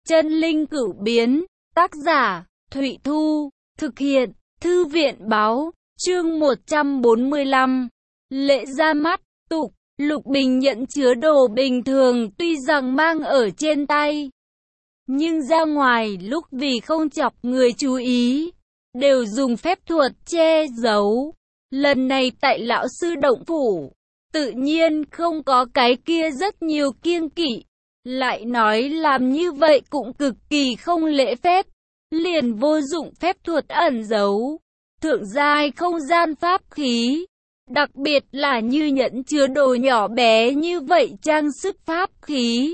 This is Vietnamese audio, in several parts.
Chân linh cửu biến, tác giả, Thụy Thu, thực hiện, Thư viện báo, chương 145. Lễ ra mắt, tục, Lục Bình nhận chứa đồ bình thường tuy rằng mang ở trên tay, nhưng ra ngoài lúc vì không chọc người chú ý, đều dùng phép thuật che giấu. Lần này tại lão sư động phủ, tự nhiên không có cái kia rất nhiều kiêng kỵ. Lại nói làm như vậy cũng cực kỳ không lễ phép, liền vô dụng phép thuật ẩn giấu, thượng giai không gian pháp khí. Đặc biệt là như nhẫn chứa đồ nhỏ bé như vậy trang sức pháp khí,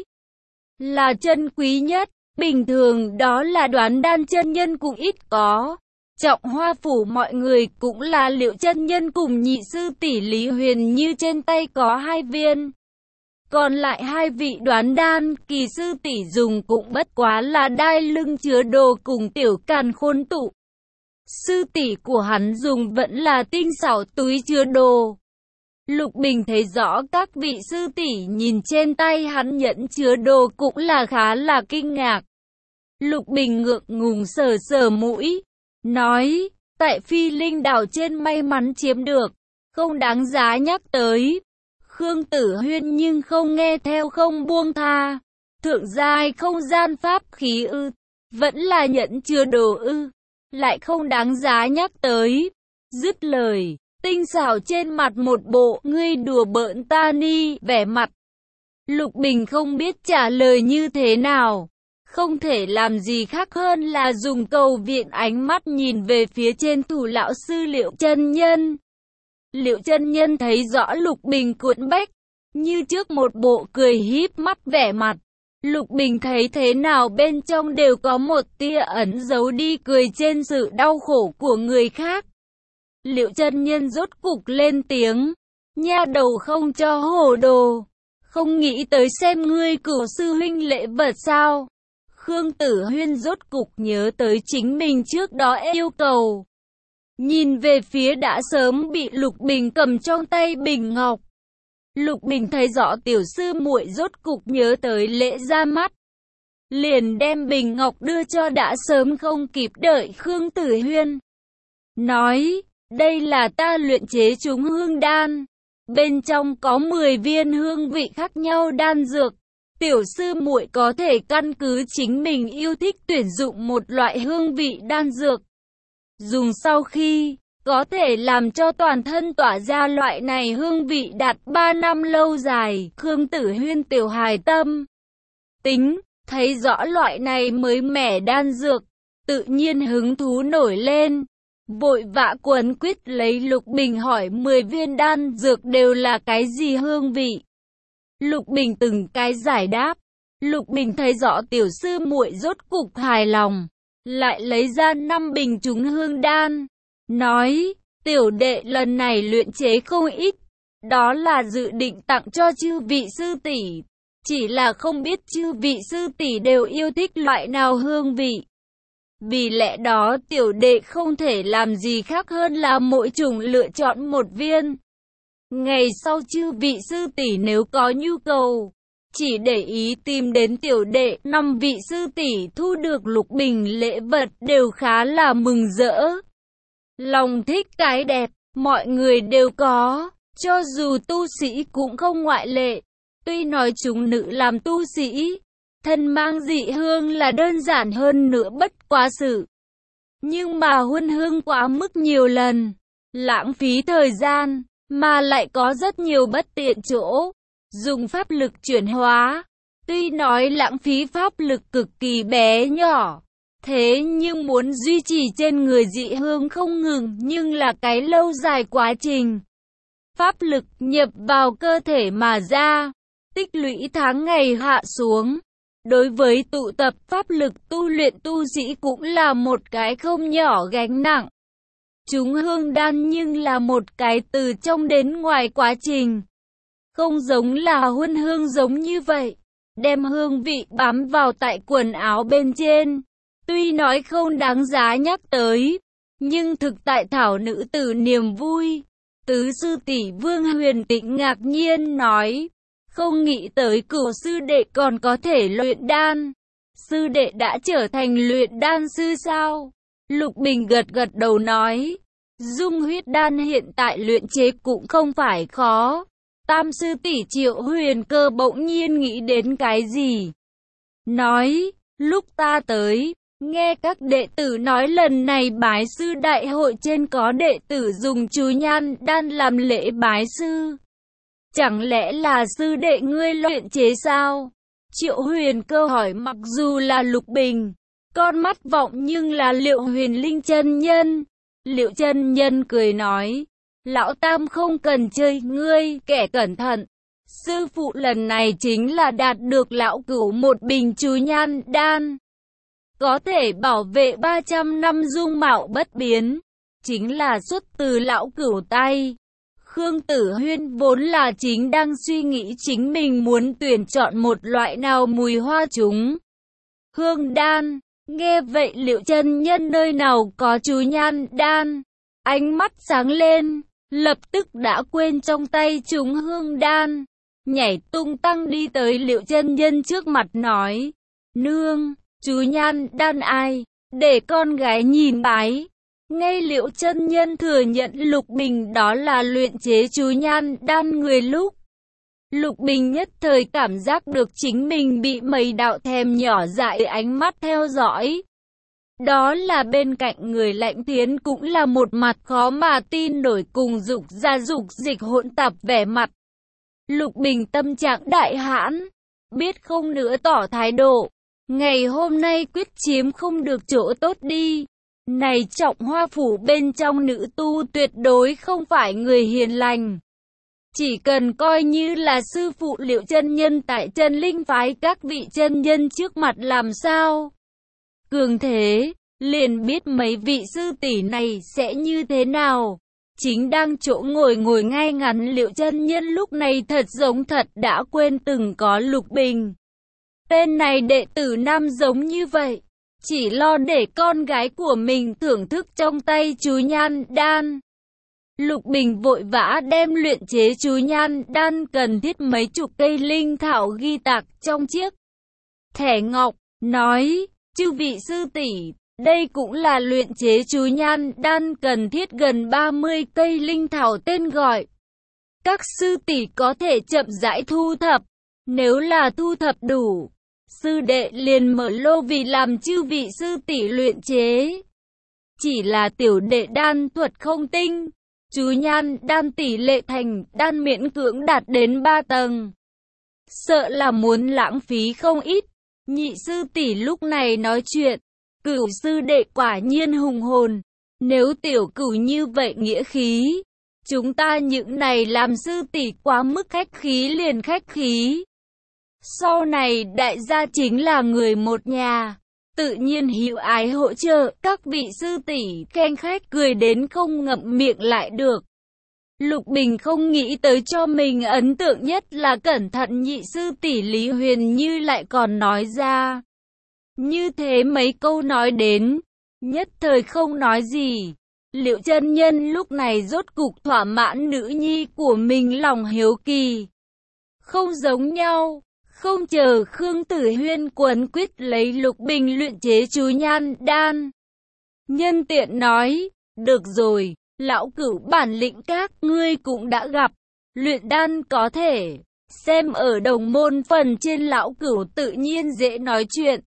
là chân quý nhất. Bình thường đó là Đoán Đan chân nhân cũng ít có. Trọng Hoa phủ mọi người cũng là Liệu chân nhân cùng nhị sư tỷ Lý Huyền Như trên tay có 2 viên. Còn lại 2 vị Đoán Đan kỳ sư tỷ dùng cũng bất quá là đai lưng chứa đồ cùng tiểu càn khôn tụ. Sư tỷ của hắn dùng vẫn là tinh xảo túi chứa đồ. Lục Bình thấy rõ các vị sư tỷ nhìn trên tay hắn nhẫn chứa đồ cũng là khá là kinh ngạc. Lục Bình ngượng ngùng sờ sờ mũi, nói, tại Phi Linh đảo trên may mắn chiếm được, không đáng giá nhắc tới. Khương Tử Huyên nhưng không nghe theo không buông tha. Thượng giai không gian pháp khí ư, vẫn là nhẫn chứa đồ ư, lại không đáng giá nhắc tới. Dứt lời, tinh xảo trên mặt một bộ ngươi đùa bỡn ta ni vẻ mặt. Lục Bình không biết trả lời như thế nào, không thể làm gì khác hơn là dùng cầu viện ánh mắt nhìn về phía trên thủ lão sư Liệu chân nhân. Liệu chân nhân thấy rõ Lục Bình cuộn bách, như trước một bộ cười híp mắt vẻ mặt. Lục Bình thấy thế nào bên trong đều có một tia ẩn giấu đi cười trên sự đau khổ của người khác. Liệu chân nhân rốt cục lên tiếng, nha đầu không cho hồ đồ, không nghĩ tới xem ngươi cửu sư huynh lễ vật sao. Khương Tử Huyên rốt cục nhớ tới chính mình trước đó yêu cầu. Nhìn về phía đã sớm bị Lục Bình cầm trong tay bình ngọc. Lục Bình thấy rõ tiểu sư muội rốt cục nhớ tới lễ ra mắt, liền đem bình ngọc đưa cho đã sớm không kịp đợi Khương Tử Huyên. Nói, đây là ta luyện chế chúng hương đan, bên trong có 10 viên hương vị khác nhau đan dược. Tiểu sư muội có thể căn cứ chính mình yêu thích tuyển dụng một loại hương vị đan dược. Dùng sau khi, có thể làm cho toàn thân tỏa ra loại này hương vị đạt 3 năm lâu dài. Khương Tử Huyên tiểu hài tâm tính, thấy rõ loại này mới mẻ đan dược, tự nhiên hứng thú nổi lên. Vội vã quấn quýt lấy Lục Bình hỏi 10 viên đan dược đều là cái gì hương vị. Lục Bình từng cái giải đáp. Lục Bình thấy rõ tiểu sư muội rốt cục hài lòng, lại lấy ra 5 bình chúng hương đan, nói, tiểu đệ lần này luyện chế không ít, đó là dự định tặng cho chư vị sư tỷ, chỉ là không biết chư vị sư tỷ đều yêu thích loại nào hương vị. Vì lẽ đó tiểu đệ không thể làm gì khác hơn là mỗi chủng lựa chọn một viên. Ngày sau chư vị sư tỷ nếu có nhu cầu, chỉ để ý tìm đến tiểu đệ. 5 vị sư tỷ thu được Lục Bình lễ vật đều khá là mừng rỡ. Lòng thích cái đẹp, mọi người đều có, cho dù tu sĩ cũng không ngoại lệ. Tuy nói chúng nữ làm tu sĩ, thân mang dị hương là đơn giản hơn nữa bất quá sự. Nhưng mà huân hương quá mức nhiều lần, lãng phí thời gian, mà lại có rất nhiều bất tiện chỗ. Dùng pháp lực chuyển hóa, tuy nói lãng phí pháp lực cực kỳ bé nhỏ, thế nhưng muốn duy trì trên người dị hương không ngừng nhưng là cái lâu dài quá trình. Pháp lực nhập vào cơ thể mà ra, tích lũy tháng ngày hạ xuống. Đối với tụ tập pháp lực tu luyện tu sĩ cũng là một cái không nhỏ gánh nặng. Chúng hương đan nhưng là một cái từ trong đến ngoài quá trình. Không giống là huân hương giống như vậy, đem hương vị bám vào tại quần áo bên trên. Tuy nói không đáng giá nhắc tới, nhưng thực tại thảo nữ tử niềm vui. Tứ sư tỷ Vương Huyền Tĩnh ngạc nhiên nói, không nghĩ tới cửu sư đệ còn có thể luyện đan. Sư đệ đã trở thành luyện đan sư sao? Lục Bình gật gật đầu nói. Dung huyết đan hiện tại luyện chế cũng không phải khó. Tam sư tỷ Triệu Huyền Cơ bỗng nhiên nghĩ đến cái gì? Nói, lúc ta tới, nghe các đệ tử nói lần này bái sư đại hội trên có đệ tử dùng chú nhan đan làm lễ bái sư. Chẳng lẽ là sư đệ ngươi luyện chế sao? Triệu Huyền Cơ hỏi. Mặc dù là Lục Bình, con mắt vọng nhưng là Liệu Huyền Linh chân nhân. Liệu chân nhân cười nói, lão tam không cần chơi, ngươi kẻ cẩn thận. Sư phụ lần này chính là đạt được lão cửu một bình chú nhan đan, có thể bảo vệ 300 năm dung mạo bất biến, chính là xuất từ lão cửu tay. Khương Tử Huyên vốn là chính đang suy nghĩ chính mình muốn tuyển chọn một loại nào mùi hoa chúng hương đan. Nghe vậy Liệu chân nhân nơi nào có chú nhan đan, ánh mắt sáng lên, lập tức đã quên trong tay chúng hương đan, nhảy tung tăng đi tới Liệu chân nhân trước mặt nói, nương, chú nhan đan ai, để con gái nhìn bái. Ngay Liệu chân nhân thừa nhận Lục Bình đó là luyện chế chú nhan đan người lúc. Lục Bình nhất thời cảm giác được chính mình bị mấy đạo thèm nhỏ dại ánh mắt theo dõi. Đó là bên cạnh người Lãnh Thiến cũng là một mặt khó mà tin nổi cùng dục ra dục dịch hỗn tạp vẻ mặt. Lục Bình tâm trạng đại hãn, biết không nữa tỏ thái độ. Ngày hôm nay quyết chiếm không được chỗ tốt đi. Này Trọng Hoa phủ bên trong nữ tu tuyệt đối không phải người hiền lành. Chỉ cần coi như là sư phụ Liệu chân nhân tại Chân Linh phái các vị chân nhân trước mặt làm sao cường thế, liền biết mấy vị sư tỷ này sẽ như thế nào. Chính đang chỗ ngồi ngay ngắn Liệu chân nhân lúc này thật giống thật đã quên từng có Lục Bình. Tên này đệ tử nam giống như vậy, chỉ lo để con gái của mình thưởng thức trong tay chú nhan đan. Lục Bình vội vã đem luyện chế chú nhan đan cần thiết mấy chục cây linh thảo ghi tạc trong chiếc thẻ ngọc, nói, chư vị sư tỷ, đây cũng là luyện chế chú nhan đan cần thiết gần 30 cây linh thảo tên gọi. Các sư tỷ có thể chậm rãi thu thập, nếu là thu thập đủ, sư đệ liền mở lô vì làm chư vị sư tỷ luyện chế. Chỉ là tiểu đệ đan thuật không tinh, chú nhan đan tỷ lệ thành đan miễn cưỡng đạt đến 3 tầng. Sợ là muốn lãng phí không ít. Nhị sư tỷ lúc này nói chuyện, Cửu sư đệ quả nhiên hùng hồn. Nếu tiểu Cửu như vậy nghĩa khí, chúng ta những này làm sư tỷ quá mức khách khí liền khách khí. Sau này đại gia chính là người một nhà, tự nhiên hữu ái hỗ trợ. Các vị sư tỷ khen khách cười đến không ngậm miệng lại được. Lục Bình không nghĩ tới cho mình ấn tượng nhất là cẩn thận nhị sư tỷ Lý Huyền Như lại còn nói ra như thế mấy câu nói đến, nhất thời không nói gì. Liệu chân nhân lúc này rốt cục thỏa mãn nữ nhi của mình lòng hiếu kỳ. Không giống nhau, không chờ Khương Tử Huyên quấn quýt lấy Lục Bình luyện chế chú nhan đan, nhân tiện nói, được rồi, lão Cửu bản lĩnh các ngươi cũng đã gặp, luyện đan có thể xem ở đồng môn phần trên, lão Cửu tự nhiên dễ nói chuyện.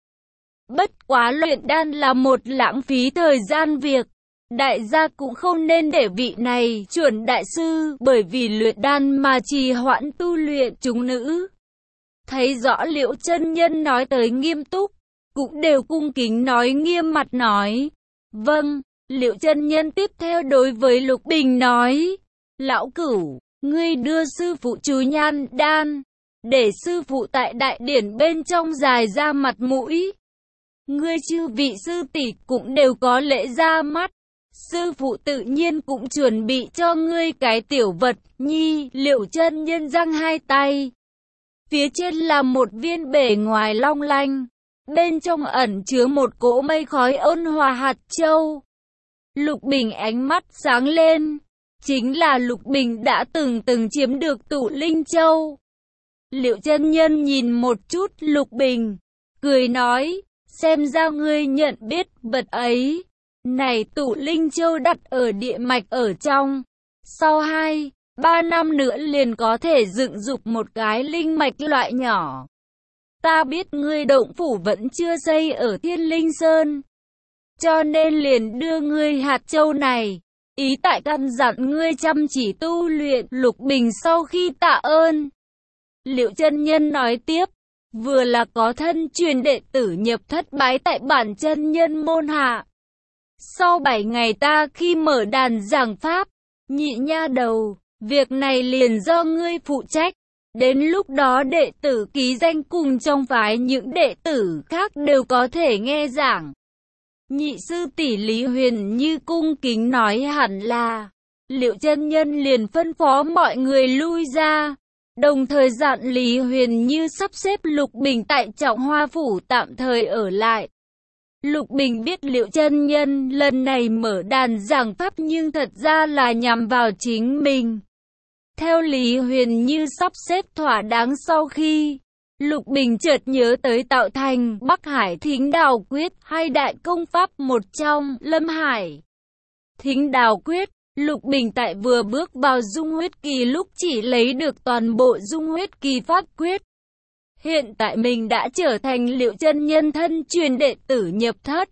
Bất quá luyện đan là một lãng phí thời gian việc, đại gia cũng không nên để vị này chuẩn đại sư bởi vì luyện đan mà trì hoãn tu luyện chúng nữ. Thấy rõ Liễu chân nhân nói tới nghiêm túc, cũng đều cung kính nói nghiêm mặt nói, vâng. Liễu chân nhân tiếp theo đối với Lục Bình nói, lão Cửu, ngươi đưa sư phụ chú nhan đan, để sư phụ tại đại điển bên trong dài ra mặt mũi. Ngươi chư vị sư tỷ cũng đều có lễ ra mắt, sư phụ tự nhiên cũng chuẩn bị cho ngươi cái tiểu vật nhi. Liễu chân nhân giang hai tay, phía trên là một viên bề ngoài long lanh, bên trong ẩn chứa một cỗ mây khói ôn hòa hạt châu. Lục Bình ánh mắt sáng lên, chính là Lục Bình đã từng chiếm được Tụ Linh Châu. Liễu chân nhân nhìn một chút Lục Bình, cười nói, xem ra ngươi nhận biết vật ấy. Này tụ linh châu đặt ở địa mạch ở trong. Sau 2-3 năm nữa liền có thể dựng dục một cái linh mạch loại nhỏ. Ta biết ngươi động phủ vẫn chưa xây ở Thiên Linh Sơn, cho nên liền đưa ngươi hạt châu này. Ý tại căn dặn ngươi chăm chỉ tu luyện. Lục Bình sau khi tạ ơn, Liệu chân nhân nói tiếp, vừa là có thân truyền đệ tử nhập thất bái tại bản chân nhân môn hạ. Sau 7 ngày ta khi mở đàn giảng pháp, nhị nha đầu, việc này liền do ngươi phụ trách. Đến lúc đó đệ tử ký danh cùng trong phái những đệ tử khác đều có thể nghe giảng. Nhị sư tỷ Lý Huyền Như cung kính nói hẳn là. Liệu chân nhân liền phân phó mọi người lui ra, đồng thời dặn Lý Huyền Như sắp xếp Lục Bình tại Trọng Hoa Phủ tạm thời ở lại. Lục Bình biết Liệu chân nhân lần này mở đàn giảng pháp nhưng thật ra là nhằm vào chính mình. Theo Lý Huyền Như sắp xếp thỏa đáng sau khi, Lục Bình chợt nhớ tới tạo thành Bắc Hải Thính Đào Quyết hay đại công pháp một trong Lâm Hải Thính Đào Quyết. Lục Bình tại vừa bước vào dung huyết kỳ lúc chỉ lấy được toàn bộ dung huyết kỳ pháp quyết. Hiện tại mình đã trở thành Liệu chân nhân thân truyền đệ tử nhập thất,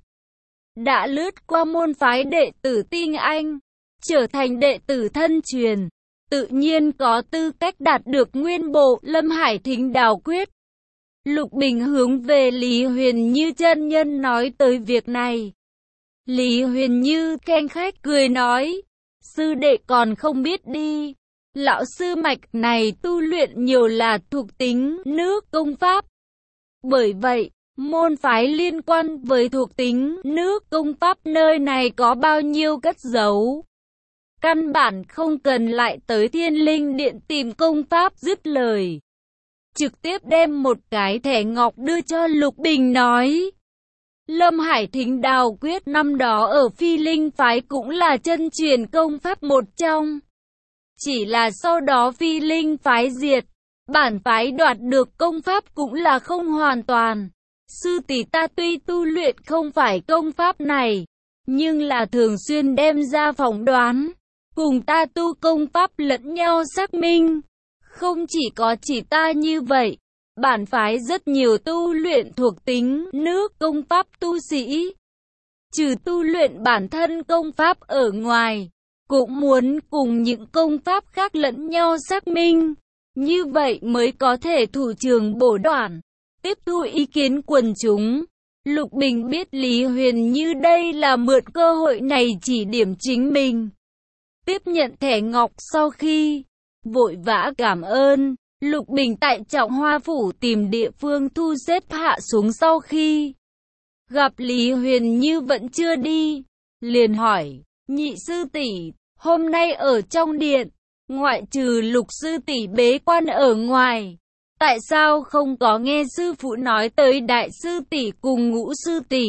đã lướt qua môn phái đệ tử tinh anh, trở thành đệ tử thân truyền, tự nhiên có tư cách đạt được nguyên bộ Lâm Hải Thính Đào Quyết. Lục Bình hướng về Lý Huyền Như chân nhân nói tới việc này. Lý Huyền Như khen khách cười nói, sư đệ còn không biết đi, lão sư mạch này tu luyện nhiều là thuộc tính nước công pháp. Bởi vậy, môn phái liên quan với thuộc tính nước công pháp nơi này có bao nhiêu cất giấu. Căn bản không cần lại tới Thiên Linh Điện tìm công pháp. Dứt lời, trực tiếp đem một cái thẻ ngọc đưa cho Lục Bình nói, Lâm Hải Thính Đào Quyết năm đó ở Phi Linh phái cũng là chân truyền công pháp một trong. Chỉ là sau đó Phi Linh phái diệt, bản phái đoạt được công pháp cũng là không hoàn toàn. Sư tỷ ta tuy tu luyện không phải công pháp này, nhưng là thường xuyên đem ra phỏng đoán, cùng ta tu công pháp lẫn nhau xác minh. Không chỉ có chỉ ta như vậy, bản phái rất nhiều tu luyện thuộc tính nước công pháp tu sĩ, trừ tu luyện bản thân công pháp ở ngoài, cũng muốn cùng những công pháp khác lẫn nhau xác minh, như vậy mới có thể thủ trường bổ đoạn, tiếp thu ý kiến quần chúng. Lục Bình biết Lý Huyền Như đây là mượn cơ hội này chỉ điểm chính mình. Tiếp nhận thẻ ngọc sau khi vội vã cảm ơn, Lục Bình tại Trọng Hoa Phủ tìm địa phương thu xếp hạ xuống. Sau khi gặp Lý Huyền Như vẫn chưa đi, liền hỏi, nhị sư tỷ, hôm nay ở trong điện, ngoại trừ Lục sư tỷ bế quan ở ngoài, tại sao không có nghe sư phụ nói tới đại sư tỷ cùng ngũ sư tỷ?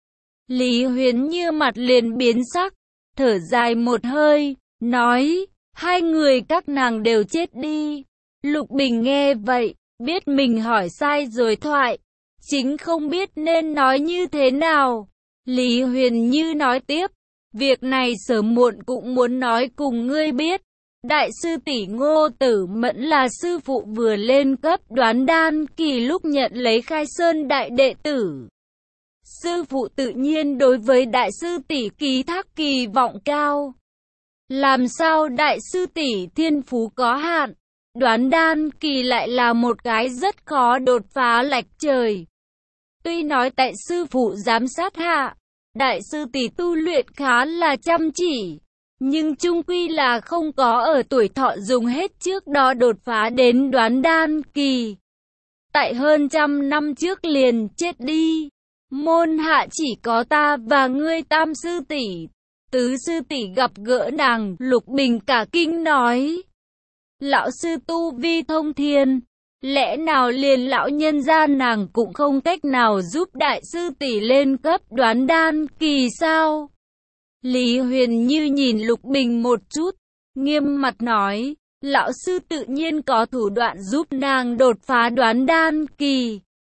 Lý Huyền Như mặt liền biến sắc, thở dài một hơi, nói, hai người các nàng đều chết đi. Lục Bình nghe vậy, biết mình hỏi sai rồi thoại, chính không biết nên nói như thế nào. Lý Huyền Như nói tiếp, việc này sớm muộn cũng muốn nói cùng ngươi biết. Đại sư tỷ Ngô Tử Mẫn là sư phụ vừa lên cấp đoán đan kỳ lúc nhận lấy Khai Sơn đại đệ tử. Sư phụ tự nhiên đối với đại sư tỷ ký thác kỳ vọng cao. Làm sao đại sư tỷ thiên phú có hạn, đoán đan kỳ lại là một cái rất khó đột phá lệch trời. Tuy nói tại sư phụ giám sát hạ, đại sư tỷ tu luyện khá là chăm chỉ, nhưng chung quy là không có ở tuổi thọ dùng hết trước đó đột phá đến đoán đan kỳ. Tại hơn 100 năm trước liền chết đi. Môn hạ chỉ có ta và ngươi tam sư tỷ. Tứ sư tỷ gặp gỡ nàng, Lục Bình cả kinh nói, lão sư tu vi thông thiên, lẽ nào liền lão nhân gia nàng cũng không cách nào giúp đại sư tỷ lên cấp đoán đan kỳ sao? Lý Huyền Như nhìn Lục Bình một chút, nghiêm mặt nói, lão sư tự nhiên có thủ đoạn giúp nàng đột phá đoán đan kỳ.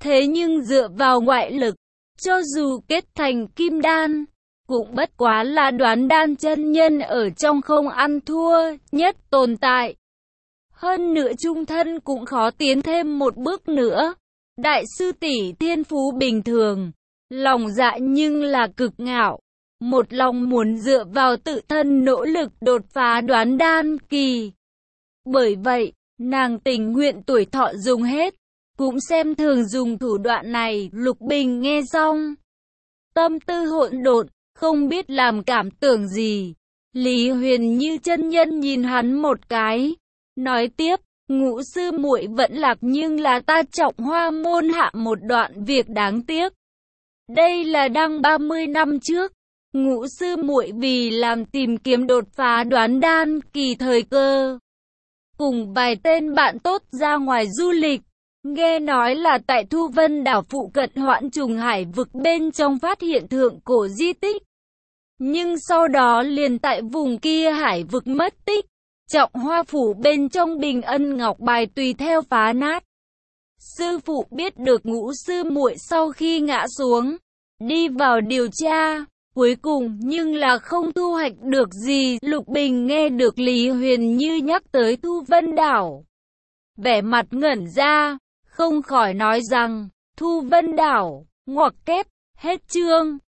Thế nhưng dựa vào ngoại lực, cho dù kết thành kim đan, cũng bất quá là đoán đan chân nhân ở trong không ăn thua nhất tồn tại. Hơn nữa chung thân cũng khó tiến thêm một bước nữa. Đại sư tỷ thiên phú bình thường, lòng dạ nhưng là cực ngạo, một lòng muốn dựa vào tự thân nỗ lực đột phá đoán đan kỳ. Bởi vậy, nàng tình nguyện tuổi thọ dùng hết, cũng xem thường dùng thủ đoạn này. Lục Bình nghe xong, tâm tư hỗn độn, không biết làm cảm tưởng gì. Lý Huyền Như chân nhân nhìn hắn một cái, nói tiếp, Ngũ sư muội vẫn lạc nhưng là ta Trọng Hoa môn hạ một đoạn việc đáng tiếc. Đây là đăng 30 năm trước, Ngũ sư muội vì làm tìm kiếm đột phá đoán đan kỳ thời cơ, cùng vài tên bạn tốt ra ngoài du lịch. Nghe nói là tại Thu Vân đảo phụ cận Hoãn Trùng Hải vực bên trong phát hiện thượng cổ di tích. Nhưng sau đó liền tại vùng kia hải vực mất tích. Trọng Hoa phủ bên trong bình ân ngọc bài tùy theo phá nát. Sư phụ biết được Ngũ sư muội sau khi ngã xuống, đi vào điều tra, cuối cùng nhưng là không thu hoạch được gì. Lục Bình nghe được Lý Huyền Như nhắc tới Thu Vân đảo, vẻ mặt ngẩn ra, không khỏi nói rằng, Thu Vân đảo, ngoặc kép, hết chương.